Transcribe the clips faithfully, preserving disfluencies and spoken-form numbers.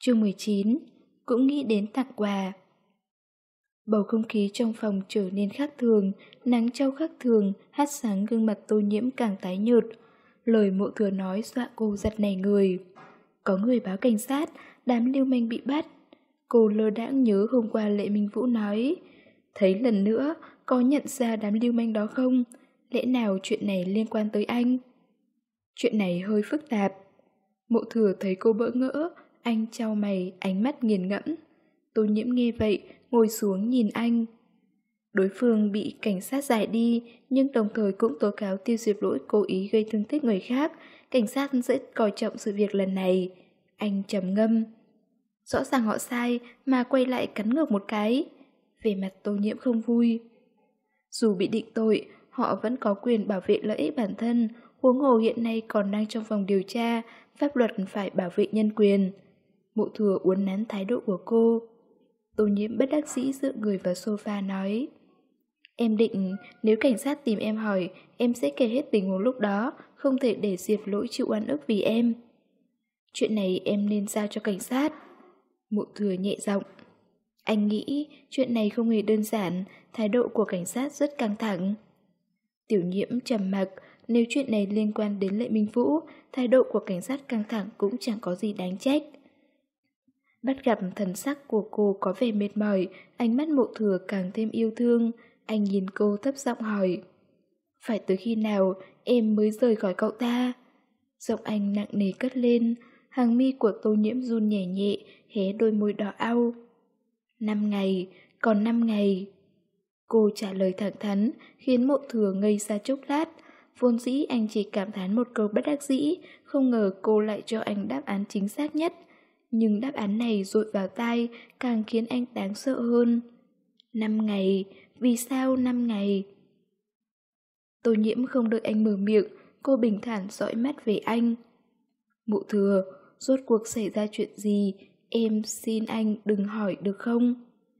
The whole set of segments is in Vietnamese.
Chương mười chín. Cũng nghĩ đến tặng quà. Bầu không khí trong phòng trở nên khác thường, nắng trao khác thường, hắt sáng gương mặt Tô Nhiễm càng tái nhợt. Lời Mộ Thừa nói dọa cô giật nảy người. Có người báo cảnh sát, đám lưu manh bị bắt. Cô lơ đãng nhớ hôm qua Lệ Minh Vũ nói. Thấy lần nữa, có nhận ra đám lưu manh đó không? Lẽ nào chuyện này liên quan tới anh? Chuyện này hơi phức tạp. Mộ Thừa thấy cô bỡ ngỡ, anh chau mày, ánh mắt nghiền ngẫm. Tô Nhiễm nghe vậy, ngồi xuống nhìn anh. Đối phương bị cảnh sát giải đi, nhưng đồng thời cũng tố cáo Tiêu Diệp Lỗi cố ý gây thương tích người khác. Cảnh sát rất coi trọng sự việc lần này. Anh trầm ngâm. Rõ ràng họ sai mà quay lại cắn ngược một cái. Về mặt Tô Nhiễm không vui. Dù bị định tội, họ vẫn có quyền bảo vệ lợi ích bản thân. Huống hồ hiện nay còn đang trong vòng điều tra, pháp luật phải bảo vệ nhân quyền. Mộ Thừa uốn nắn thái độ của cô. Tô Nhiễm bất đắc dĩ dựa người vào sofa nói. Em định nếu cảnh sát tìm em hỏi, em sẽ kể hết tình huống lúc đó, không thể để Diệp Lỗi chịu oan ức vì em. Chuyện này em nên giao cho cảnh sát. Mộ Thừa nhẹ giọng. Anh nghĩ chuyện này không hề đơn giản, thái độ của cảnh sát rất căng thẳng. Tiểu Nhiễm trầm mặc, nếu chuyện này liên quan đến Lệ Minh Vũ, thái độ của cảnh sát căng thẳng cũng chẳng có gì đáng trách. Bắt gặp thần sắc của cô có vẻ mệt mỏi, ánh mắt Mộ Thừa càng thêm yêu thương. Anh nhìn cô thấp giọng hỏi. Phải tới khi nào em mới rời khỏi cậu ta? Giọng anh nặng nề cất lên, hàng mi của Tô Nhiễm run nhẹ nhẹ, hé đôi môi đỏ au. Năm ngày, còn năm ngày. Cô trả lời thẳng thắn, khiến Mộ Thừa ngây ra chốc lát. Vốn dĩ anh chỉ cảm thán một câu bất đắc dĩ, không ngờ cô lại cho anh đáp án chính xác nhất. Nhưng đáp án này dội vào tai càng khiến anh đáng sợ hơn. Năm ngày, vì sao năm ngày? Tô Nhiễm không đợi anh mở miệng, cô bình thản dõi mắt về anh. Mộ Thừa, rốt cuộc xảy ra chuyện gì? Em xin anh đừng hỏi được không?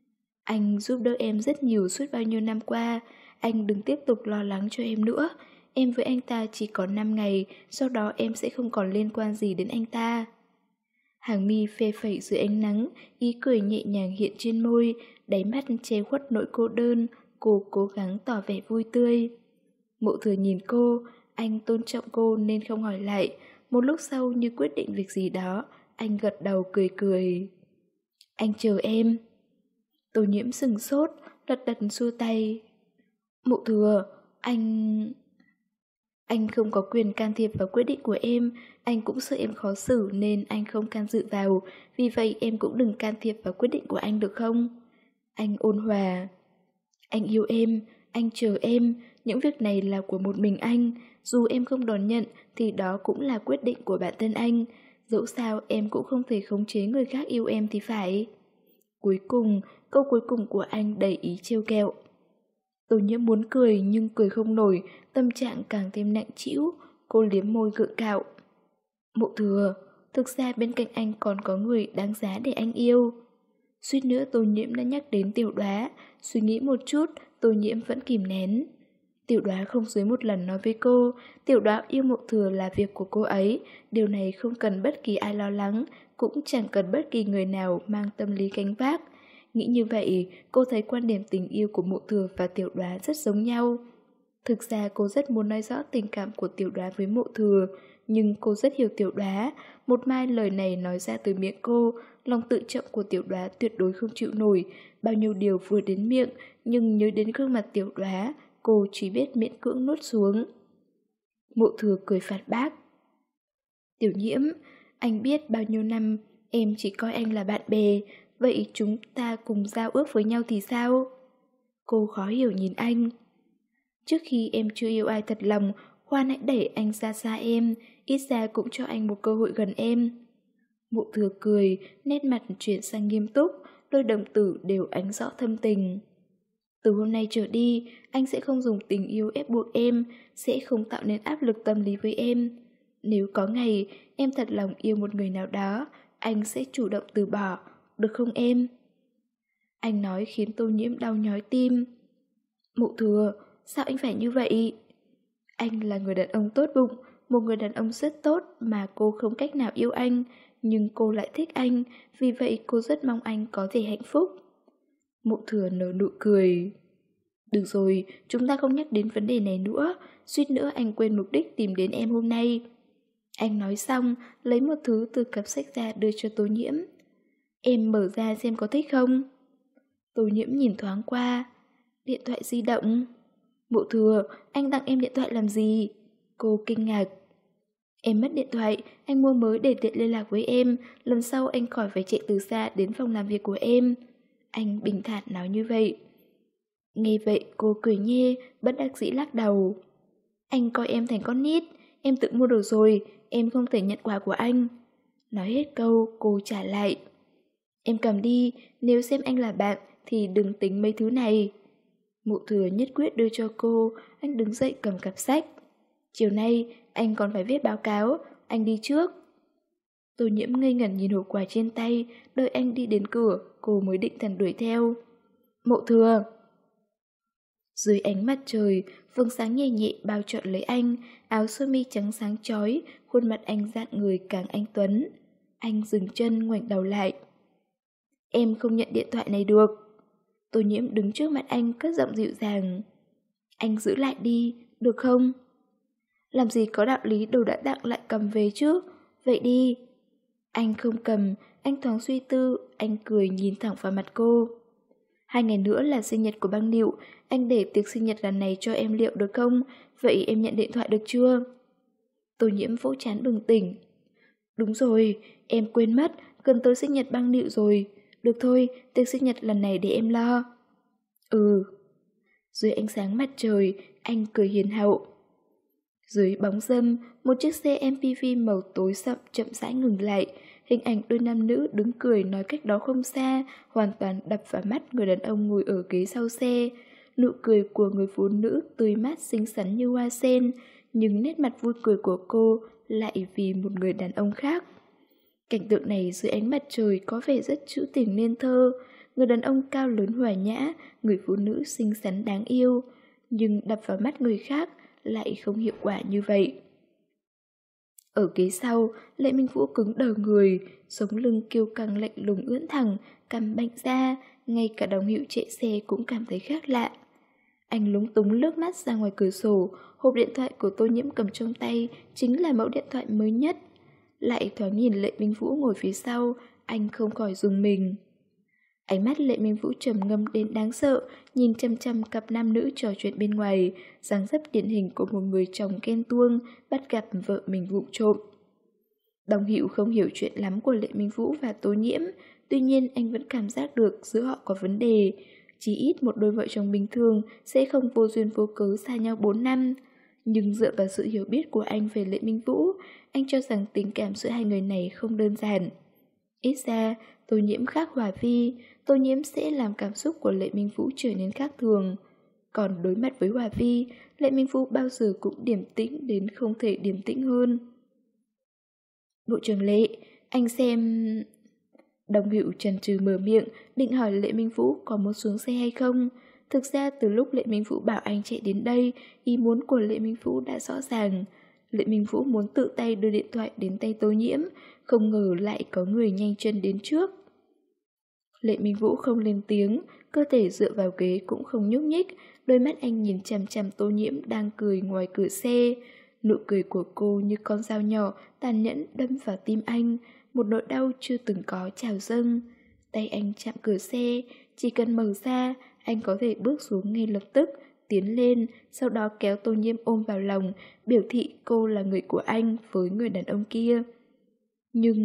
Anh giúp đỡ em rất nhiều suốt bao nhiêu năm qua, anh đừng tiếp tục lo lắng cho em nữa. Em với anh ta chỉ có năm ngày, sau đó em sẽ không còn liên quan gì đến anh ta. Hàng mi phê phẩy dưới ánh nắng, ý cười nhẹ nhàng hiện trên môi, đáy mắt che khuất nỗi cô đơn, cô cố gắng tỏ vẻ vui tươi. Mộ Thừa nhìn cô, anh tôn trọng cô nên không hỏi lại. Một lúc sau như quyết định việc gì đó, anh gật đầu cười cười. Anh chờ em. Tô Nhiễm sừng sốt, lật đật xua tay. Mộ Thừa, anh... Anh không có quyền can thiệp vào quyết định của em, anh cũng sợ em khó xử nên anh không can dự vào, vì vậy em cũng đừng can thiệp vào quyết định của anh được không? Anh ôn hòa. Anh yêu em, anh chờ em, những việc này là của một mình anh, dù em không đón nhận thì đó cũng là quyết định của bản thân anh, dẫu sao em cũng không thể khống chế người khác yêu em thì phải. Cuối cùng, câu cuối cùng của anh đầy ý trêu ghẹo. Tô Nhiễm muốn cười nhưng cười không nổi, tâm trạng càng thêm nặng trĩu, cô liếm môi gượng gạo. Mộ Thừa, thực ra bên cạnh anh còn có người đáng giá để anh yêu. Suýt nữa Tô Nhiễm đã nhắc đến Tiểu Đóa, suy nghĩ một chút, Tô Nhiễm vẫn kìm nén. Tiểu Đóa không dưới một lần nói với cô, Tiểu Đóa yêu Mộ Thừa là việc của cô ấy, điều này không cần bất kỳ ai lo lắng, cũng chẳng cần bất kỳ người nào mang tâm lý gánh vác. Nghĩ như vậy, cô thấy quan điểm tình yêu của Mộ Thừa và Tiểu Đóa rất giống nhau. Thực ra cô rất muốn nói rõ tình cảm của Tiểu Đóa với Mộ Thừa, nhưng cô rất hiểu Tiểu Đóa. Một mai lời này nói ra từ miệng cô, lòng tự trọng của Tiểu Đóa tuyệt đối không chịu nổi. Bao nhiêu điều vừa đến miệng, nhưng nhớ đến gương mặt Tiểu Đóa, cô chỉ biết miễn cưỡng nuốt xuống. Mộ Thừa cười phạt bác. Tiểu Nhiễm, anh biết bao nhiêu năm em chỉ coi anh là bạn bè, vậy chúng ta cùng giao ước với nhau thì sao? Cô khó hiểu nhìn anh. Trước khi em chưa yêu ai thật lòng, khoan hãy đẩy anh ra xa em, ít ra cũng cho anh một cơ hội gần em. Mộ Thừa cười, nét mặt chuyển sang nghiêm túc, đôi đồng tử đều ánh rõ thâm tình. Từ hôm nay trở đi, anh sẽ không dùng tình yêu ép buộc em, sẽ không tạo nên áp lực tâm lý với em. Nếu có ngày em thật lòng yêu một người nào đó, anh sẽ chủ động từ bỏ, được không em? Anh nói khiến Tô Nhiễm đau nhói tim. Mộ Thừa, sao anh phải như vậy? Anh là người đàn ông tốt bụng, một người đàn ông rất tốt mà cô không cách nào yêu anh, nhưng cô lại thích anh, vì vậy cô rất mong anh có thể hạnh phúc. Mộ Thừa nở nụ cười. Được rồi, chúng ta không nhắc đến vấn đề này nữa, suýt nữa anh quên mục đích tìm đến em hôm nay. Anh nói xong, lấy một thứ từ cặp sách ra đưa cho Tô Nhiễm. Em mở ra xem có thích không? Tô Nhiễm nhìn thoáng qua. Điện thoại di động. Mộ Thừa, anh tặng em điện thoại làm gì? Cô kinh ngạc. Em mất điện thoại, anh mua mới để tiện liên lạc với em, lần sau anh khỏi phải chạy từ xa đến phòng làm việc của em. Anh bình thản nói như vậy. Nghe vậy cô cười nhê, bất đắc dĩ lắc đầu. Anh coi em thành con nít, em tự mua đồ rồi, em không thể nhận quà của anh. Nói hết câu, cô trả lại. Em cầm đi, nếu xem anh là bạn thì đừng tính mấy thứ này. Mộ Thừa nhất quyết đưa cho cô, anh đứng dậy cầm cặp sách. Chiều nay, anh còn phải viết báo cáo, anh đi trước. Tô Nhiễm ngây ngẩn nhìn hộp quà trên tay, đợi anh đi đến cửa, cô mới định thần đuổi theo. Mộ Thừa! Dưới ánh mặt trời, vầng sáng nhẹ nhẹ bao trọn lấy anh, áo sơ mi trắng sáng chói, khuôn mặt anh dạn người càng anh tuấn. Anh dừng chân ngoảnh đầu lại. Em không nhận điện thoại này được. Tô Nhiễm đứng trước mặt anh cất giọng dịu dàng. Anh giữ lại đi, được không? Làm gì có đạo lý đồ đã tặng lại cầm về chứ? Vậy đi. Anh không cầm, anh thoáng suy tư, anh cười nhìn thẳng vào mặt cô. Hai ngày nữa là sinh nhật của băng Nịu, anh để tiệc sinh nhật lần này cho em liệu được không? Vậy em nhận điện thoại được chưa? Tô Nhiễm vỗ trán bừng tỉnh. Đúng rồi, em quên mất, gần tới sinh nhật băng Nịu rồi. Được thôi, tiệc sinh nhật lần này để em lo. Ừ. Dưới ánh sáng mặt trời, anh cười hiền hậu. Dưới bóng râm, một chiếc xe em pê vê màu tối sậm chậm rãi ngừng lại. Hình ảnh đôi nam nữ đứng cười nói cách đó không xa, hoàn toàn đập vào mắt người đàn ông ngồi ở ghế sau xe. Nụ cười của người phụ nữ tươi mát xinh xắn như hoa sen, nhưng nét mặt vui cười của cô lại vì một người đàn ông khác. Cảnh tượng này dưới ánh mặt trời có vẻ rất trữ tình nên thơ. Người đàn ông cao lớn hòa nhã, người phụ nữ xinh xắn đáng yêu, nhưng đập vào mắt người khác lại không hiệu quả như vậy. Ở ghế sau, Lệ Minh Vũ cứng đờ người, sống lưng kiêu căng lạnh lùng ưỡn thẳng, cằm bạnh ra, ngay cả đồng hiệu chạy xe cũng cảm thấy khác lạ. Anh lúng túng lướt mắt ra ngoài cửa sổ, hộp điện thoại của Tô Nhiễm cầm trong tay chính là mẫu điện thoại mới nhất. Lại thoáng nhìn Lệ Minh Vũ ngồi phía sau, anh không khỏi rùng mình. Ánh mắt Lệ Minh Vũ trầm ngâm đến đáng sợ, nhìn chăm chăm cặp nam nữ trò chuyện bên ngoài, dáng dấp điển hình của một người chồng ghen tuông, bắt gặp vợ mình vụng trộm. Đồng Hữu không hiểu chuyện lắm của Lệ Minh Vũ và Tô Nhiễm, tuy nhiên anh vẫn cảm giác được giữa họ có vấn đề. Chỉ ít một đôi vợ chồng bình thường sẽ không vô duyên vô cớ xa nhau bốn năm. Nhưng dựa vào sự hiểu biết của anh về Lệ Minh Vũ, anh cho rằng tình cảm giữa hai người này không đơn giản. Ít ra, Tô Nhiễm khác Hòa Vi, Tô Nhiễm sẽ làm cảm xúc của Lệ Minh Vũ trở nên khác thường. Còn đối mặt với Hòa Vi, Lệ Minh Vũ bao giờ cũng điềm tĩnh đến không thể điềm tĩnh hơn. Bộ trưởng Lệ, anh xem... Đồng Hữu chần chừ mở miệng, định hỏi Lệ Minh Vũ có muốn xuống xe hay không. Thực ra từ lúc Lệ Minh Vũ bảo anh chạy đến đây, ý muốn của Lệ Minh Vũ đã rõ ràng. Lệ Minh Vũ muốn tự tay đưa điện thoại đến tay Tô Nhiễm, không ngờ lại có người nhanh chân đến trước. Lệ Minh Vũ không lên tiếng, cơ thể dựa vào ghế cũng không nhúc nhích, đôi mắt anh nhìn chằm chằm Tô Nhiễm đang cười ngoài cửa xe. Nụ cười của cô như con dao nhỏ tàn nhẫn đâm vào tim anh, một nỗi đau chưa từng có trào dâng. Tay anh chạm cửa xe, chỉ cần mở ra, anh có thể bước xuống ngay lập tức, tiến lên, sau đó kéo Tô Nhiễm ôm vào lòng, biểu thị cô là người của anh với người đàn ông kia. Nhưng...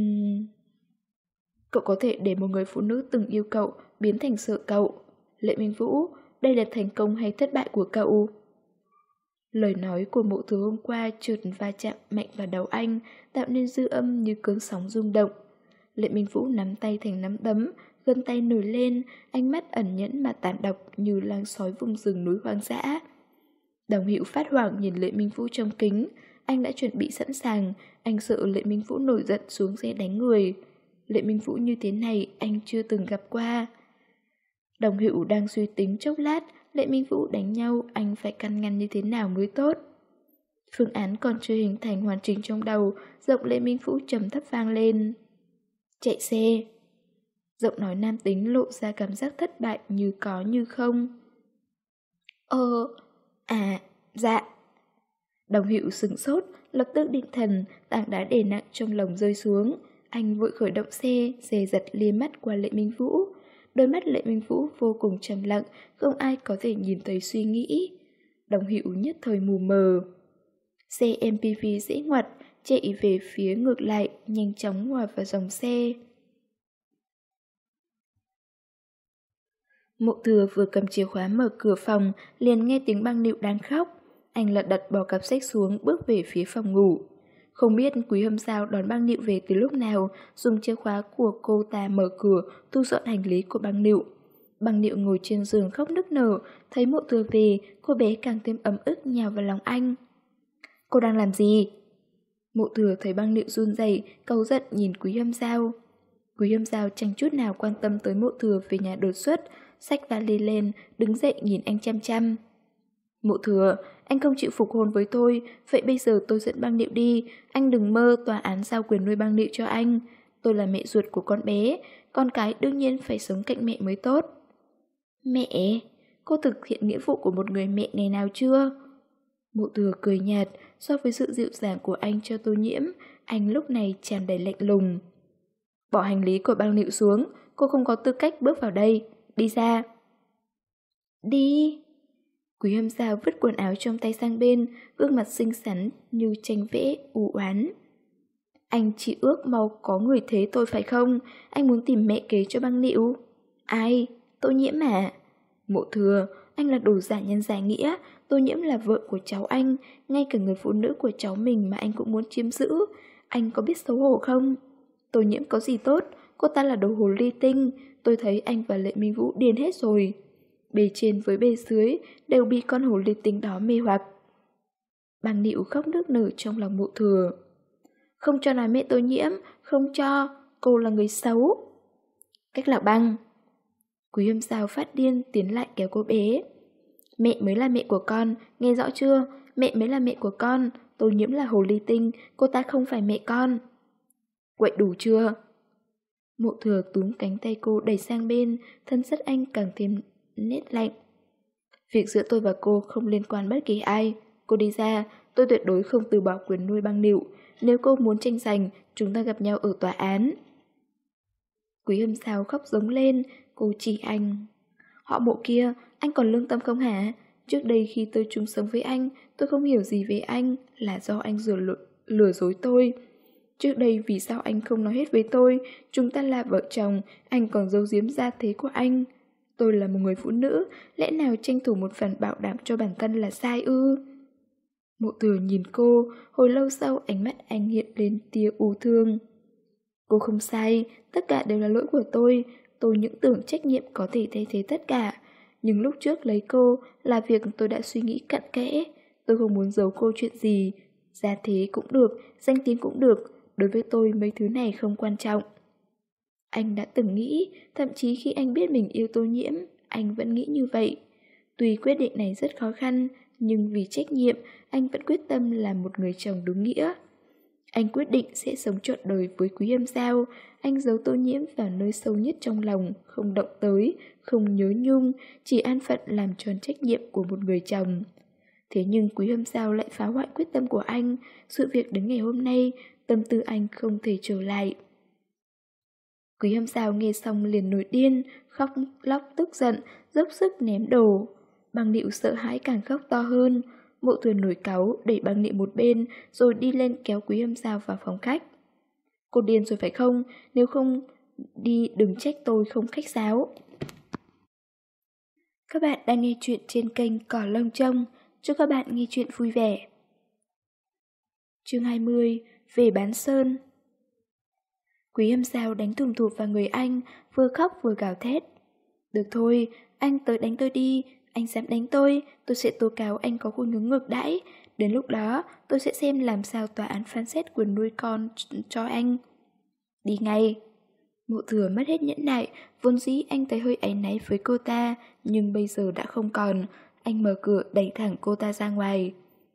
cậu có thể để một người phụ nữ từng yêu cậu biến thành sợ cậu. Lệ Minh Vũ, đây là thành công hay thất bại của cậu? Lời nói của Mộ Thừa hôm qua chợt va chạm mạnh vào đầu anh, tạo nên dư âm như cơn sóng rung động. Lệ Minh Vũ nắm tay thành nắm đấm, gân tay nổi lên, ánh mắt ẩn nhẫn mà tàn độc như lang sói vùng rừng núi hoang dã. Đồng Hữu phát hoảng nhìn Lệ Minh Vũ trong kính, anh đã chuẩn bị sẵn sàng, anh sợ Lệ Minh Vũ nổi giận xuống xe đánh người. Lệ Minh Vũ như thế này anh chưa từng gặp qua. Đồng Hữu đang suy tính chốc lát, Lệ Minh Vũ đánh nhau anh phải căn ngăn như thế nào mới tốt. Phương án còn chưa hình thành hoàn chỉnh trong đầu, giọng Lệ Minh Vũ trầm thấp vang lên. Chạy xe. Giọng nói nam tính lộ ra cảm giác thất bại như có như không. Ờ, à, dạ. Đồng Hữu sửng sốt, lập tức định thần, tảng đá đè nặng trong lòng rơi xuống. Anh vội khởi động xe, dè dặt liếc mắt qua Lệ Minh Vũ. Đôi mắt Lệ Minh Vũ vô cùng trầm lặng, không ai có thể nhìn thấy suy nghĩ. Đồng Hữu nhất thời mù mờ. Xe em pê vê dễ ngoặt, chạy về phía ngược lại, nhanh chóng hòa vào dòng xe. Mộ Thừa vừa cầm chìa khóa mở cửa phòng, liền nghe tiếng Băng Nịu đang khóc. Anh lật đật bỏ cặp sách xuống, bước về phía phòng ngủ. Không biết Quý Hâm Giao đón Băng Nịu về từ lúc nào, dùng chìa khóa của cô ta mở cửa, thu dọn hành lý của Băng Nịu. Băng Nịu ngồi trên giường khóc nức nở, thấy Mộ Thừa về, cô bé càng thêm ấm ức nhào vào lòng anh. Cô đang làm gì? Mộ Thừa thấy Băng Nịu run rẩy, cáu giận nhìn Quý Hâm Giao. Quý Hâm Giao chẳng chút nào quan tâm tới Mộ Thừa về nhà đột xuất, xách vali lên, đứng dậy nhìn anh chăm chăm. Mộ Thừa, anh không chịu phục hôn với tôi, vậy bây giờ tôi dẫn Băng Nịu đi, anh đừng mơ tòa án giao quyền nuôi Băng Nịu cho anh. Tôi là mẹ ruột của con bé, con cái đương nhiên phải sống cạnh mẹ mới tốt. Mẹ, cô thực hiện nghĩa vụ của một người mẹ ngày nào chưa? Mộ Thừa cười nhạt, so với sự dịu dàng của anh cho Tô Nhiễm, anh lúc này tràn đầy lạnh lùng. Bỏ hành lý của Băng Nịu xuống, cô không có tư cách bước vào đây, đi ra. Đi. Quý Hâm Giao vứt quần áo trong tay sang bên, gương mặt xinh xắn như tranh vẽ u oán. Anh chỉ ước mau có người thế tôi phải không? Anh muốn tìm mẹ kế cho Băng Nịu. Ai? Tô Nhiễm à? Mộ Thừa, anh là đồ giả nhân giả nghĩa. Tô Nhiễm là vợ của cháu anh, ngay cả người phụ nữ của cháu mình mà anh cũng muốn chiếm giữ. Anh có biết xấu hổ không? Tô Nhiễm có gì tốt? Cô ta là đồ hồ ly tinh. Tôi thấy anh và Lệ Minh Vũ điên hết rồi. Bề trên với bề dưới đều bị con hồ ly tinh đó mê hoặc. Băng Nịu khóc nức nở trong lòng Mộ Thừa. Không cho nói mẹ Tô Nhiễm, không cho, cô là người xấu. Cách Lạc Băng. Quý Hâm Giao phát điên tiến lại kéo cô bé. Mẹ mới là mẹ của con, nghe rõ chưa? Mẹ mới là mẹ của con, Tô Nhiễm là hồ ly tinh, cô ta không phải mẹ con. Quậy đủ chưa? Mộ Thừa túm cánh tay cô đẩy sang bên, thân chất anh càng thêm nét lạnh. Việc giữa tôi và cô không liên quan bất kỳ ai. Cô đi ra, tôi tuyệt đối không từ bỏ quyền nuôi Băng Nịu. Nếu cô muốn tranh giành, chúng ta gặp nhau ở tòa án. Quý Hâm Giao khóc giống lên, cô chỉ anh. Họ Mộ kia, anh còn lương tâm không hả? Trước đây khi tôi chung sống với anh, tôi không hiểu gì về anh, là do anh lừa, lừa dối tôi. Trước đây vì sao anh không nói hết với tôi, chúng ta là vợ chồng, anh còn giấu giếm gia thế của anh. Tôi là một người phụ nữ, lẽ nào tranh thủ một phần bảo đảm cho bản thân là sai ư? Mộ Thừa nhìn cô, hồi lâu sau ánh mắt anh hiện lên tia u thương. Cô không sai, tất cả đều là lỗi của tôi, tôi những tưởng trách nhiệm có thể thay thế tất cả. Nhưng lúc trước lấy cô là việc tôi đã suy nghĩ cặn kẽ, tôi không muốn giấu cô chuyện gì. Gia thế cũng được, danh tiếng cũng được, đối với tôi mấy thứ này không quan trọng. Anh đã từng nghĩ, thậm chí khi anh biết mình yêu Tô Nhiễm, anh vẫn nghĩ như vậy. Tuy quyết định này rất khó khăn, nhưng vì trách nhiệm, anh vẫn quyết tâm làm một người chồng đúng nghĩa. Anh quyết định sẽ sống trọn đời với Quý Hâm Giao. Anh giấu Tô Nhiễm vào nơi sâu nhất trong lòng, không động tới, không nhớ nhung, chỉ an phận làm tròn trách nhiệm của một người chồng. Thế nhưng Quý Hâm Giao lại phá hoại quyết tâm của anh. Sự việc đến ngày hôm nay, tâm tư anh không thể trở lại. Quý Hâm Giao nghe xong liền nổi điên, khóc lóc tức giận, dốc sức ném đồ. Băng Nịu sợ hãi càng khóc to hơn. Mộ Thừa nổi cáu, đẩy Băng Nịu một bên, rồi đi lên kéo Quý Hâm Giao vào phòng khách. Cô điên rồi phải không? Nếu không đi đừng trách tôi không khách sáo. Các bạn đang nghe chuyện trên kênh Cỏ Lông Trông. Chúc các bạn nghe chuyện vui vẻ. Chương hai mươi. Về bán sơn. Quý Hâm Giao đánh thùm thụp vào người anh, vừa khóc vừa gào thét. Được thôi, anh tới đánh tôi đi. Anh dám đánh tôi, tôi sẽ tố cáo anh có khuynh hướng ngược đãi. Đến lúc đó, tôi sẽ xem làm sao tòa án phán xét quyền nuôi con cho anh. Đi ngay. Mộ Thừa mất hết nhẫn nại, vốn dĩ anh thấy hơi áy náy với cô ta, nhưng bây giờ đã không còn. Anh mở cửa đẩy thẳng cô ta ra ngoài.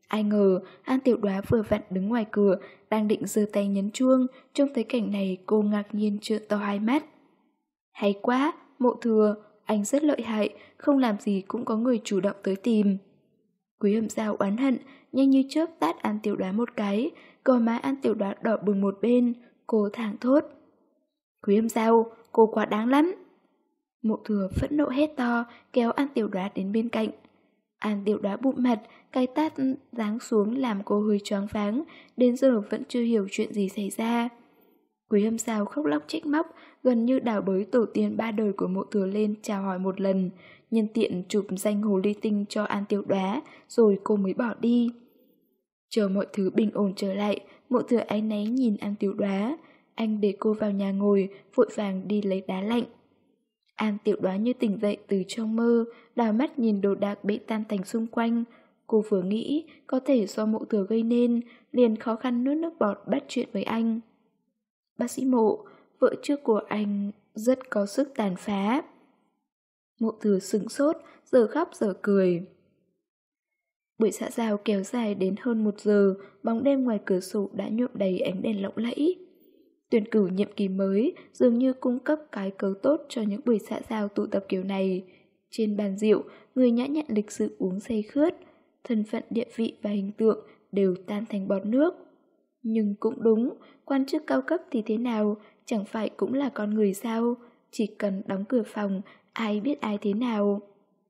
Ai ngờ, An Tiểu Đoá vừa vặn đứng ngoài cửa, đang định giơ tay nhấn chuông, trông thấy cảnh này cô ngạc nhiên trợn to hai mắt. Hay quá, Mộ Thừa, anh rất lợi hại, không làm gì cũng có người chủ động tới tìm. Quý Hầm Giao oán hận, nhanh như chớp tát An Tiểu Đoá một cái, gò má An Tiểu Đoá đỏ bừng một bên, cô thảng thốt. Quý Hầm Giao, cô quá đáng lắm. Mộ Thừa phẫn nộ hét to, kéo An Tiểu Đoá đến bên cạnh. An Tiểu Đoá bụm mặt, cái tát giáng xuống làm cô hơi choáng váng, đến giờ vẫn chưa hiểu chuyện gì xảy ra. Quý Hâm Sao khóc lóc trách móc, gần như đào bới tổ tiên ba đời của Mộ Thừa lên chào hỏi một lần, nhân tiện chụp danh hồ ly tinh cho An Tiểu Đoá, rồi cô mới bỏ đi. Chờ mọi thứ bình ổn trở lại, Mộ Thừa áy náy nhìn An Tiểu Đoá, anh để cô vào nhà ngồi, vội vàng đi lấy đá lạnh. An Tiểu Đoá như tỉnh dậy từ trong mơ, đào mắt nhìn đồ đạc bị tan tành xung quanh. Cô vừa nghĩ có thể do Mộ Thừa gây nên, liền khó khăn nuốt nước bọt bắt chuyện với anh. Bác sĩ Mộ, vợ trước của anh rất có sức tàn phá. Mộ Thừa sửng sốt, giờ khóc giờ cười. Buổi xã giao kéo dài đến hơn một giờ, bóng đêm ngoài cửa sổ đã nhuộm đầy ánh đèn lộng lẫy. Tuyển cử nhiệm kỳ mới dường như cung cấp cái cớ tốt cho những buổi xã giao tụ tập kiểu này. Trên bàn rượu, người nhã nhặn lịch sự uống say khướt, thân phận địa vị và hình tượng đều tan thành bọt nước. Nhưng cũng đúng, quan chức cao cấp thì thế nào, chẳng phải cũng là con người sao, chỉ cần đóng cửa phòng, ai biết ai thế nào.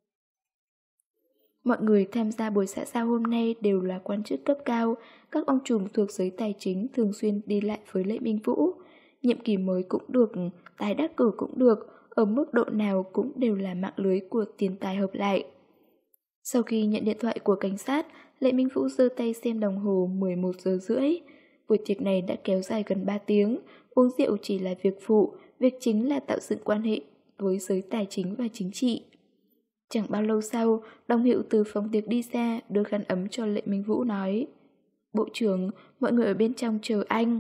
Mọi người tham gia buổi xã giao hôm nay đều là quan chức cấp cao, các ông trùm thuộc giới tài chính thường xuyên đi lại với Lệ Minh Vũ. Nhiệm kỳ mới cũng được, tái đắc cử cũng được, ở mức độ nào cũng đều là mạng lưới của tiền tài hợp lại. Sau khi nhận điện thoại của cảnh sát, Lệ Minh Vũ giơ tay xem đồng hồ mười một giờ rưỡi. Buổi tiệc này đã kéo dài gần ba tiếng, uống rượu chỉ là việc phụ, việc chính là tạo dựng quan hệ với giới tài chính và chính trị. Chẳng bao lâu sau, Đồng Hiệu từ phòng tiệc đi ra, đưa khăn ấm cho Lệ Minh Vũ nói: Bộ trưởng, mọi người ở bên trong chờ anh.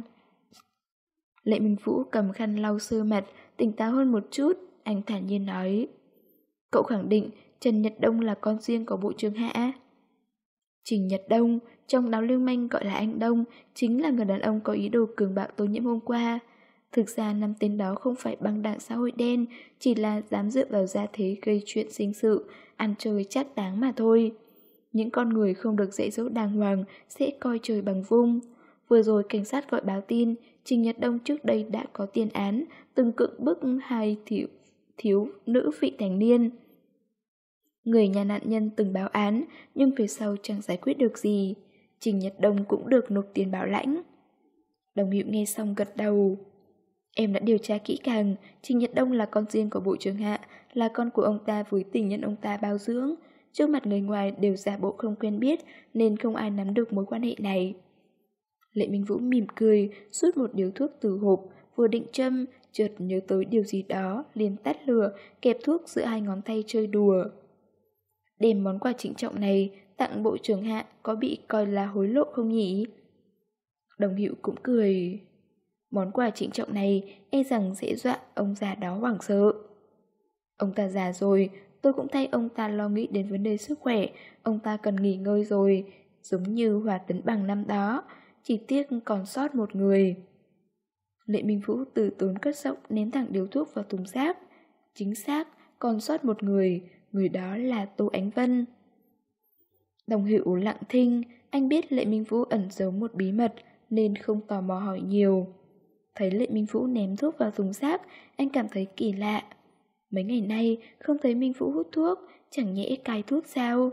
Lệ Minh Vũ cầm khăn lau sơ mặt, tỉnh táo hơn một chút, anh thản nhiên nói: Cậu khẳng định Trần Nhật Đông là con riêng của Bộ trưởng Hạ? Trình Nhật Đông, trong đám lưu manh gọi là anh Đông, chính là người đàn ông có ý đồ cường bạo Tô Nhiễm hôm qua. Thực ra năm tên đó không phải băng đảng xã hội đen, chỉ là dám dựa vào gia thế gây chuyện sinh sự, ăn chơi chát đáng mà thôi. Những con người không được dạy dỗ đàng hoàng sẽ coi trời bằng vung. Vừa rồi cảnh sát gọi báo tin, Trình Nhật Đông trước đây đã có tiền án, từng cưỡng bức hai thiếu, thiếu nữ vị thành niên. Người nhà nạn nhân từng báo án, nhưng về sau chẳng giải quyết được gì. Trình Nhật Đông cũng được nộp tiền bảo lãnh. Đồng Hiệu nghe xong gật đầu. Em đã điều tra kỹ càng, Trình Nhật Đông là con riêng của Bộ trưởng Hạ, là con của ông ta với tình nhân ông ta bao dưỡng. Trước mặt người ngoài đều giả bộ không quen biết, nên không ai nắm được mối quan hệ này. Lệ Minh Vũ mỉm cười, rút một điếu thuốc từ hộp, vừa định châm, chợt nhớ tới điều gì đó, liền tắt lửa, kẹp thuốc giữa hai ngón tay chơi đùa. Đem món quà trịnh trọng này tặng Bộ trưởng Hạ có bị coi là hối lộ không nhỉ? Đồng Hiệu cũng cười. Món quà trịnh trọng này e rằng sẽ dọa ông già đó hoảng sợ. Ông ta già rồi, tôi cũng thay ông ta lo nghĩ đến vấn đề sức khỏe, ông ta cần nghỉ ngơi rồi, giống như Hòa Tấn Bằng năm đó, chỉ tiếc còn sót một người. Lệ Minh Vũ từ tốn cất giọng ném thẳng điếu thuốc vào thùng rác. Chính xác, còn sót một người, người đó là Tô Ánh Vân. Đồng Hiệu lặng thinh, anh biết Lệ Minh Vũ ẩn giấu một bí mật nên không tò mò hỏi nhiều. Thấy Lệ Minh Vũ ném thuốc vào thùng rác, anh cảm thấy kỳ lạ. Mấy ngày nay không thấy Minh Vũ hút thuốc, chẳng nhẽ cai thuốc sao?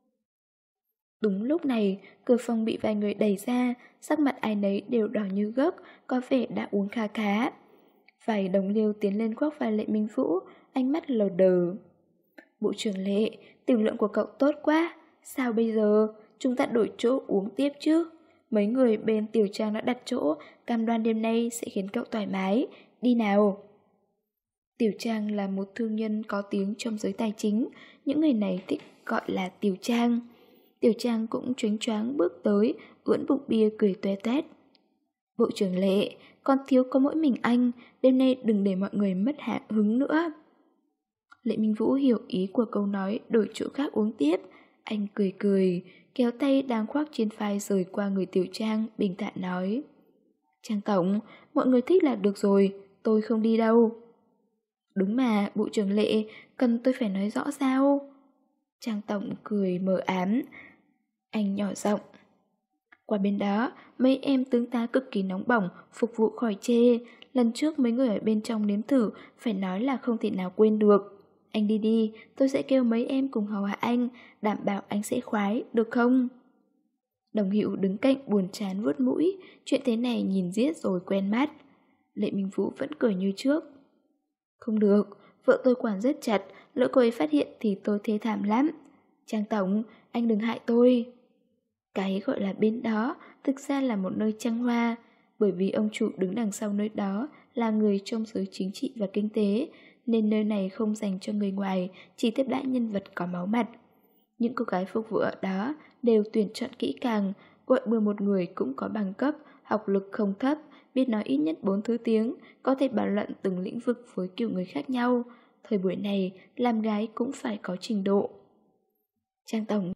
Đúng lúc này, cửa phòng bị vài người đẩy ra, sắc mặt ai nấy đều đỏ như gấc, có vẻ đã uống khá khá. Vài đồng liêu tiến lên khoác vai Lệ Minh Vũ, ánh mắt lờ đờ. Bộ trưởng Lệ, tiểu lượng của cậu tốt quá, sao bây giờ? Chúng ta đổi chỗ uống tiếp chứ? Mấy người bên Tiểu Trang đã đặt chỗ, cam đoan đêm nay sẽ khiến cậu thoải mái. Đi nào! Tiểu Trang là một thương nhân có tiếng trong giới tài chính, những người này thích gọi là Tiểu Trang. Tiểu Trang cũng choáng choáng bước tới, ưỡn bụng bia cười toe toét. Bộ trưởng Lệ, con thiếu có mỗi mình anh, đêm nay đừng để mọi người mất hạ hứng nữa. Lệ Minh Vũ hiểu ý của câu nói đổi chỗ khác uống tiếp. Anh cười cười, kéo tay đang khoác trên vai rời qua người Tiểu Trang, bình thản nói. Trang tổng, mọi người thích là được rồi, tôi không đi đâu. Đúng mà, Bộ trưởng Lệ, cần tôi phải nói rõ sao? Trang tổng cười mờ ám. Anh nhỏ giọng. Qua bên đó, mấy em tướng tá cực kỳ nóng bỏng, phục vụ khỏi chê. Lần trước mấy người ở bên trong nếm thử, phải nói là không thể nào quên được. Anh đi đi, tôi sẽ kêu mấy em cùng hầu hạ anh, đảm bảo anh sẽ khoái, được không? Đồng Hữu đứng cạnh buồn chán vuốt mũi, chuyện thế này nhìn riết rồi quen mắt. Lệ Minh Vũ vẫn cười như trước. Không được, vợ tôi quản rất chặt, lỡ cô ấy phát hiện thì tôi thê thảm lắm. Trang tổng, anh đừng hại tôi. Cái gọi là bên đó thực ra là một nơi trăng hoa, bởi vì ông chủ đứng đằng sau nơi đó là người trong giới chính trị và kinh tế, nên nơi này không dành cho người ngoài, chỉ tiếp đãi nhân vật có máu mặt. Những cô gái phục vụ ở đó đều tuyển chọn kỹ càng, gọi mười một người cũng có bằng cấp, học lực không thấp, biết nói ít nhất bốn thứ tiếng, có thể bàn luận từng lĩnh vực với kiểu người khác nhau. Thời buổi này, làm gái cũng phải có trình độ. Trang Tổng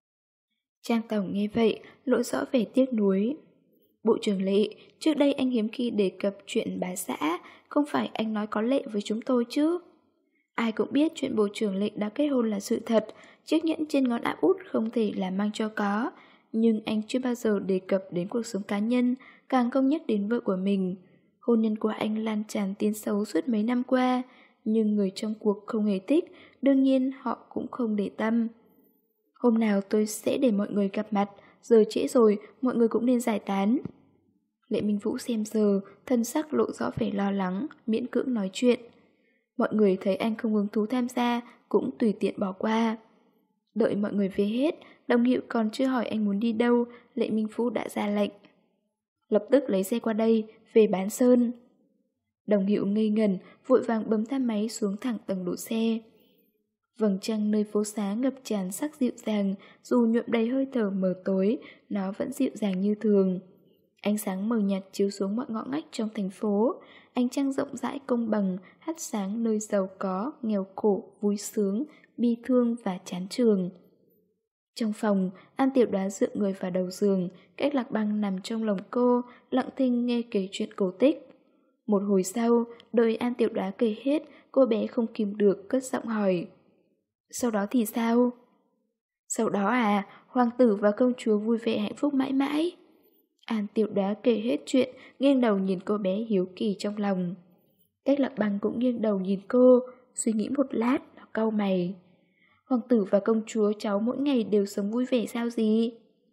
Trang Tổng nghe vậy, lộ rõ vẻ tiếc nuối. Bộ trưởng Lệ, trước đây anh hiếm khi đề cập chuyện bà xã, không phải anh nói có lệ với chúng tôi chứ? Ai cũng biết chuyện Bộ trưởng Lệ đã kết hôn là sự thật, chiếc nhẫn trên ngón áp út không thể là mang cho có. Nhưng anh chưa bao giờ đề cập đến cuộc sống cá nhân, càng không nhắc đến vợ của mình. Hôn nhân của anh lan tràn tin xấu suốt mấy năm qua, nhưng người trong cuộc không hề thích, đương nhiên họ cũng không để tâm. Hôm nào tôi sẽ để mọi người gặp mặt, giờ trễ rồi, mọi người cũng nên giải tán. Lệ Minh Vũ xem giờ, thân sắc lộ rõ vẻ lo lắng, miễn cưỡng nói chuyện. Mọi người thấy anh không hứng thú tham gia, cũng tùy tiện bỏ qua. Đợi mọi người về hết, Đồng Hiệu còn chưa hỏi anh muốn đi đâu, Lệ Minh Vũ đã ra lệnh. Lập tức lấy xe qua đây, về Bán Sơn. Đồng Hiệu ngây ngẩn, vội vàng bấm thang máy xuống thẳng tầng đỗ xe. Vầng trăng nơi phố xá ngập tràn sắc dịu dàng, dù nhuộm đầy hơi thở mờ tối, nó vẫn dịu dàng như thường. Ánh sáng mờ nhạt chiếu xuống mọi ngõ ngách trong thành phố, ánh trăng rộng rãi công bằng, hắt sáng nơi giàu có, nghèo khổ, vui sướng, bi thương và chán trường. Trong phòng, An Tiểu Đoá dựa người vào đầu giường, Cách Lạc Băng nằm trong lòng cô, lặng thinh nghe kể chuyện cổ tích. Một hồi sau, đợi An Tiểu Đoá kể hết, cô bé không kìm được cất giọng hỏi. Sau đó thì sao? Sau đó à, hoàng tử và công chúa vui vẻ hạnh phúc mãi mãi. An Tiểu Đoá kể hết chuyện, nghiêng đầu nhìn cô bé hiếu kỳ trong lòng. Cách Lạc Băng cũng nghiêng đầu nhìn cô, suy nghĩ một lát, nó cau mày. Hoàng tử và công chúa cháu mỗi ngày đều sống vui vẻ sao gì?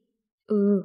Ừ.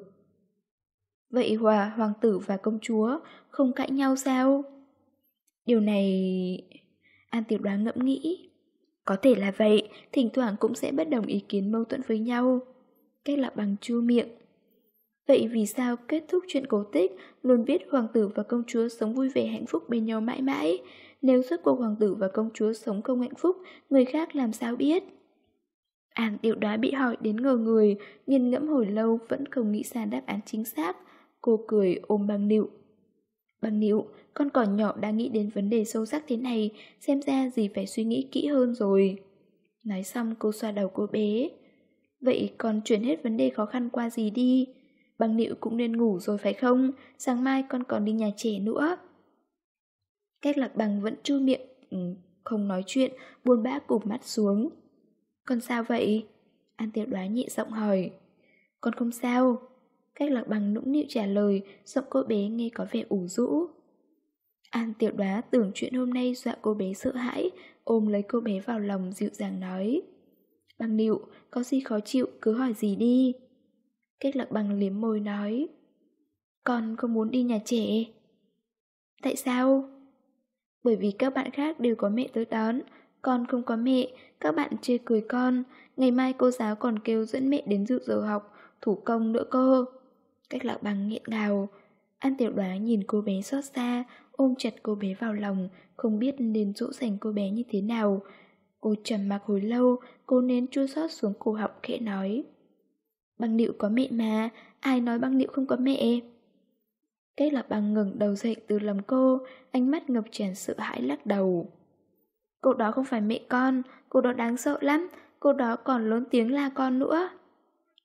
Vậy hòa hoàng tử và công chúa không cãi nhau sao? Điều này... An Tiểu Đoá ngẫm nghĩ. Có thể là vậy, thỉnh thoảng cũng sẽ bất đồng ý kiến mâu thuẫn với nhau. Cách Lạc Băng chua miệng. Vậy vì sao kết thúc chuyện cổ tích luôn viết hoàng tử và công chúa sống vui vẻ hạnh phúc bên nhau mãi mãi? Nếu suốt cuộc hoàng tử và công chúa sống không hạnh phúc, người khác làm sao biết? An Tiểu Đoá bị hỏi đến ngờ người, nghiền ngẫm hồi lâu vẫn không nghĩ ra đáp án chính xác. Cô cười ôm Băng Nịu. Băng Nịu, con còn nhỏ đã nghĩ đến vấn đề sâu sắc thế này, xem ra gì phải suy nghĩ kỹ hơn rồi. Nói xong cô xoa đầu cô bé. Vậy con chuyển hết vấn đề khó khăn qua gì đi. Băng Nịu cũng nên ngủ rồi phải không? Sáng mai con còn đi nhà trẻ nữa. Cách Lạc Băng vẫn chu miệng, ừ, không nói chuyện, buồn bã cụp mắt xuống. Con sao vậy? An Tiểu Đoá nhẹ giọng hỏi. Con không sao. Cách Lạc Băng nũng nịu trả lời, giọng cô bé nghe có vẻ ủ rũ. An Tiểu Đoá tưởng chuyện hôm nay dọa cô bé sợ hãi, ôm lấy cô bé vào lòng dịu dàng nói. Băng Nịu, có gì khó chịu cứ hỏi gì đi. Cách Lạc Băng liếm môi nói. Con không muốn đi nhà trẻ. Tại sao? Bởi vì các bạn khác đều có mẹ tới đón, con không có mẹ, các bạn chê cười con. Ngày mai cô giáo còn kêu dẫn mẹ đến dự giờ học, thủ công nữa cơ. Cách Lạc Băng nghẹn ngào. An Tiểu Đoá nhìn cô bé xót xa, ôm chặt cô bé vào lòng, không biết nên dỗ dành cô bé như thế nào. Cô trầm mặc hồi lâu, cô nén chua xót xuống cổ họng khẽ nói. Băng Nịu có mẹ mà, ai nói Băng Nịu không có mẹ? Cách Lạc Băng ngẩng đầu dậy từ lòng cô, ánh mắt ngập tràn sợ hãi lắc đầu. Cô đó không phải mẹ con, cô đó đáng sợ lắm, cô đó còn lớn tiếng la con nữa.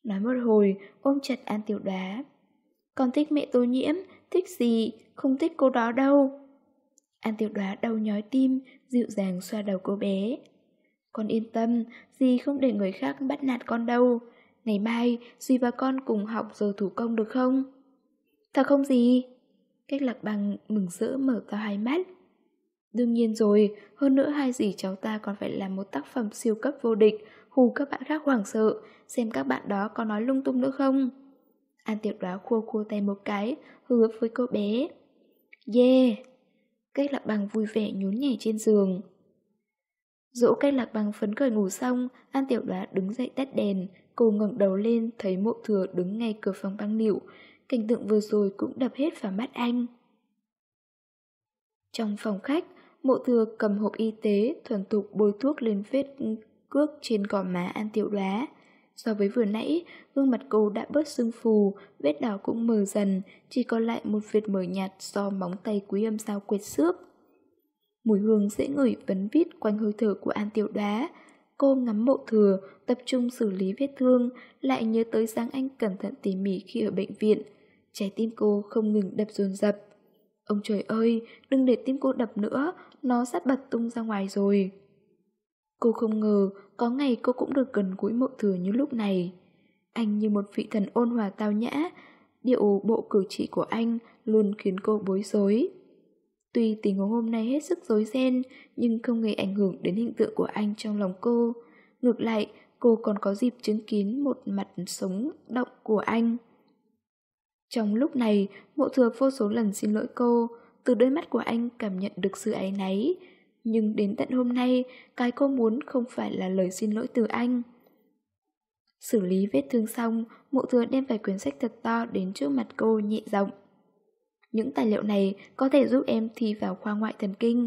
Nói một hồi, ôm chặt An Tiểu Đoá. Con thích mẹ Tô Nhiễm, thích gì, không thích cô đó đâu. An Tiểu Đoá đau nhói tim, dịu dàng xoa đầu cô bé. Con yên tâm, dì không để người khác bắt nạt con đâu. Ngày mai, dì và con cùng học giờ thủ công được không? Thật không dì? Cách Lạc Bằng mừng rỡ mở to hai mắt. Đương nhiên rồi, hơn nữa hai dì cháu ta còn phải làm một tác phẩm siêu cấp vô địch, hù các bạn khác hoảng sợ, xem các bạn đó có nói lung tung nữa không. An Tiểu Đoá khua khua tay một cái, hứa với cô bé. Yeah! Cách Lạc Bằng vui vẻ nhún nhảy trên giường. Dỗ Cách Lạc Bằng phấn khởi ngủ xong, An Tiểu Đoá đứng dậy tắt đèn, cô ngẩng đầu lên thấy Mộ Thừa đứng ngay cửa phòng băng niệu. Cảnh tượng vừa rồi cũng đập hết vào mắt anh. Trong phòng khách, Mộ Thừa cầm hộp y tế thuần thục bôi thuốc lên vết cước trên gò má An Tiểu Đoá. So với vừa nãy, gương mặt cô đã bớt sưng phù, vết đỏ cũng mờ dần, chỉ còn lại một vệt mờ nhạt do móng tay Quý Âm Giao quệt xước. Mùi hương dễ ngửi vấn vít quanh hơi thở của An Tiểu Đoá. Cô ngắm Mộ Thừa, tập trung xử lý vết thương, lại nhớ tới dáng anh cẩn thận tỉ mỉ khi ở bệnh viện. Trái tim cô không ngừng đập dồn dập. Ông trời ơi, đừng để tim cô đập nữa, nó sắp bật tung ra ngoài rồi. Cô không ngờ có ngày cô cũng được gần gũi Mộ Thừa như lúc này. Anh như một vị thần ôn hòa tao nhã, điệu bộ cử chỉ của anh luôn khiến cô bối rối. Tuy tình huống hôm nay hết sức rối ren, nhưng không hề ảnh hưởng đến hình tượng của anh trong lòng cô. Ngược lại, cô còn có dịp chứng kiến một mặt sống động của anh. Trong lúc này, Mộ Thừa vô số lần xin lỗi cô, từ đôi mắt của anh cảm nhận được sự áy náy. Nhưng đến tận hôm nay, cái cô muốn không phải là lời xin lỗi từ anh. Xử lý vết thương xong, Mộ Thừa đem vài quyển sách thật to đến trước mặt cô nhẹ giọng. Những tài liệu này có thể giúp em thi vào khoa ngoại thần kinh.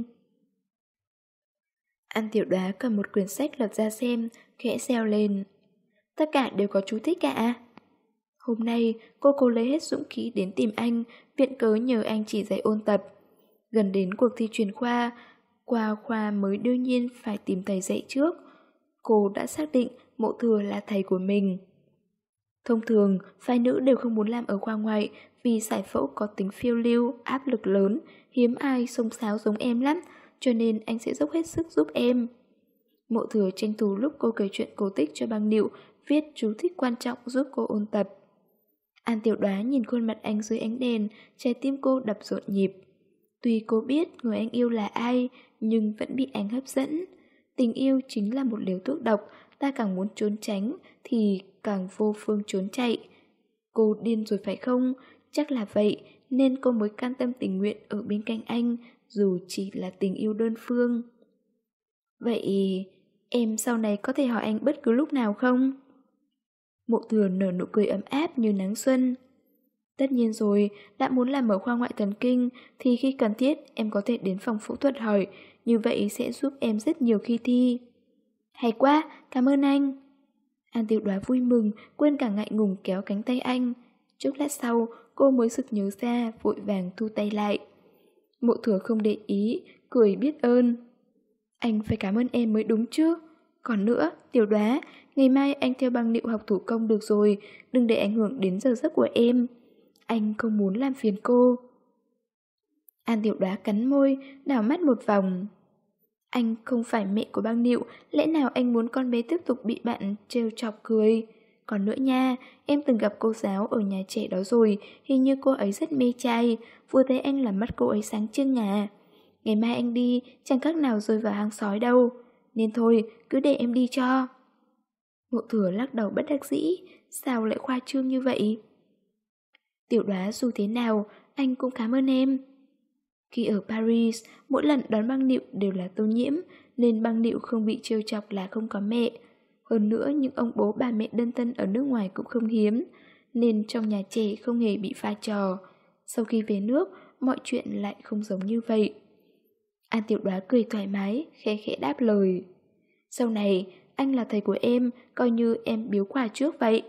An Tiểu Đoá cầm một quyển sách lật ra xem, khẽ reo lên. Tất cả đều có chú thích cả. Hôm nay, cô cố lấy hết dũng khí đến tìm anh, viện cớ nhờ anh chỉ dạy ôn tập. Gần đến cuộc thi chuyên khoa, qua khoa mới đương nhiên phải tìm thầy dạy trước. Cô đã xác định Mộ Thừa là thầy của mình. Thông thường, phái nữ đều không muốn làm ở khoa ngoại vì giải phẫu có tính phiêu lưu, áp lực lớn, hiếm ai xông xáo giống em lắm, cho nên anh sẽ dốc hết sức giúp em. Mộ Thừa tranh thủ lúc cô kể chuyện cổ tích cho băng niệu, viết chú thích quan trọng giúp cô ôn tập. An Tiểu Đoá nhìn khuôn mặt anh dưới ánh đèn, trái tim cô đập rộn nhịp. Tuy cô biết người anh yêu là ai, nhưng vẫn bị anh hấp dẫn. Tình yêu chính là một liều thuốc độc, ta càng muốn trốn tránh thì càng vô phương trốn chạy. Cô điên rồi phải không? Chắc là vậy, nên cô mới can tâm tình nguyện ở bên cạnh anh, dù chỉ là tình yêu đơn phương. Vậy em sau này có thể hỏi anh bất cứ lúc nào không? Mộ Thừa nở nụ cười ấm áp như nắng xuân. Tất nhiên rồi, đã muốn làm ở khoa ngoại thần kinh thì khi cần thiết em có thể đến phòng phẫu thuật hỏi, như vậy sẽ giúp em rất nhiều khi thi. Hay quá, cảm ơn anh. An Tiểu Đoá vui mừng, quên cả ngại ngùng kéo cánh tay anh. Chốc lát sau, cô mới sực nhớ ra, vội vàng thu tay lại. Mộ Thừa không để ý, cười biết ơn. Anh phải cảm ơn em mới đúng chứ. Còn nữa, Tiểu Đoá, ngày mai anh theo băng niệu học thủ công được rồi, đừng để ảnh hưởng đến giờ giấc của em. Anh không muốn làm phiền cô. An Tiểu Đoá cắn môi, đảo mắt một vòng. Anh không phải mẹ của băng niệu, lẽ nào anh muốn con bé tiếp tục bị bạn trêu chọc cười? Còn nữa nha, em từng gặp cô giáo ở nhà trẻ đó rồi, hình như cô ấy rất mê trai, vừa thấy anh là mắt cô ấy sáng trưng à. Ngày mai anh đi, chẳng khác nào rơi vào hang sói đâu. Nên thôi, cứ để em đi cho. Mộ Thừa lắc đầu bất đắc dĩ, sao lại khoa trương như vậy? Tiểu Đoá dù thế nào, anh cũng cảm ơn em. Khi ở Paris, mỗi lần đón băng niệu đều là Tô Nhiễm, nên băng niệu không bị trêu chọc là không có mẹ. Hơn nữa, những ông bố bà mẹ đơn thân ở nước ngoài cũng không hiếm, nên trong nhà trẻ không hề bị pha trò. Sau khi về nước, mọi chuyện lại không giống như vậy. An Tiểu Đoá cười thoải mái, khẽ khẽ đáp lời. Sau này, anh là thầy của em, coi như em biếu quà trước vậy.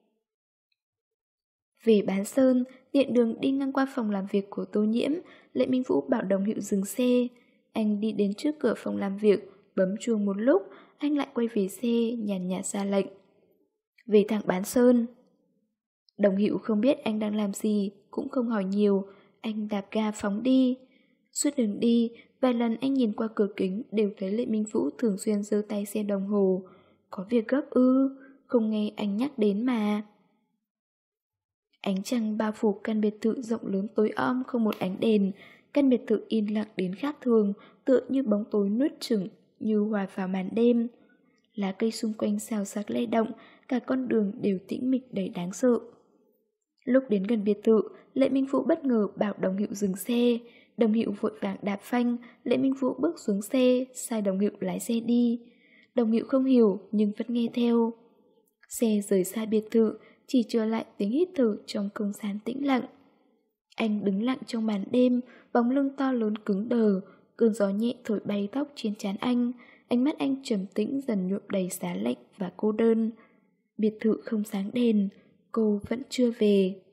Về Bán Sơn, tiện đường đi ngang qua phòng làm việc của Tô Nhiễm, Lệ Minh Vũ bảo đồng hiệu dừng xe. Anh đi đến trước cửa phòng làm việc, bấm chuông một lúc, anh lại quay về xe, nhàn nhạt ra lệnh. Về thẳng Bán Sơn. Đồng Hữu không biết anh đang làm gì, cũng không hỏi nhiều, anh đạp ga phóng đi. Suốt đường đi, vài lần anh nhìn qua cửa kính đều thấy Lệ Minh Vũ thường xuyên giơ tay xem đồng hồ. Có việc gấp ư, không nghe anh nhắc đến mà. Ánh trăng bao phủ căn biệt thự rộng lớn tối om không một ánh đèn. Căn biệt thự yên lặng đến khác thường, tựa như bóng tối nuốt chửng, như hòa vào màn đêm. Lá cây xung quanh xào xạc lay động, cả con đường đều tĩnh mịch đầy đáng sợ. Lúc đến gần biệt thự, Lệ Minh Vũ bất ngờ bảo Đồng Hữu dừng xe. Đồng Hữu vội vàng đạp phanh, Lệ Minh Vũ bước xuống xe, sai Đồng Hữu lái xe đi. Đồng Hữu không hiểu nhưng vẫn nghe theo. Xe rời xa biệt thự, chỉ trở lại tiếng hít thở trong không gian tĩnh lặng. Anh đứng lặng trong màn đêm, bóng lưng to lớn cứng đờ, cơn gió nhẹ thổi bay tóc trên trán anh, ánh mắt anh trầm tĩnh dần nhuộm đầy giá lạnh và cô đơn. Biệt thự không sáng đèn, cô vẫn chưa về.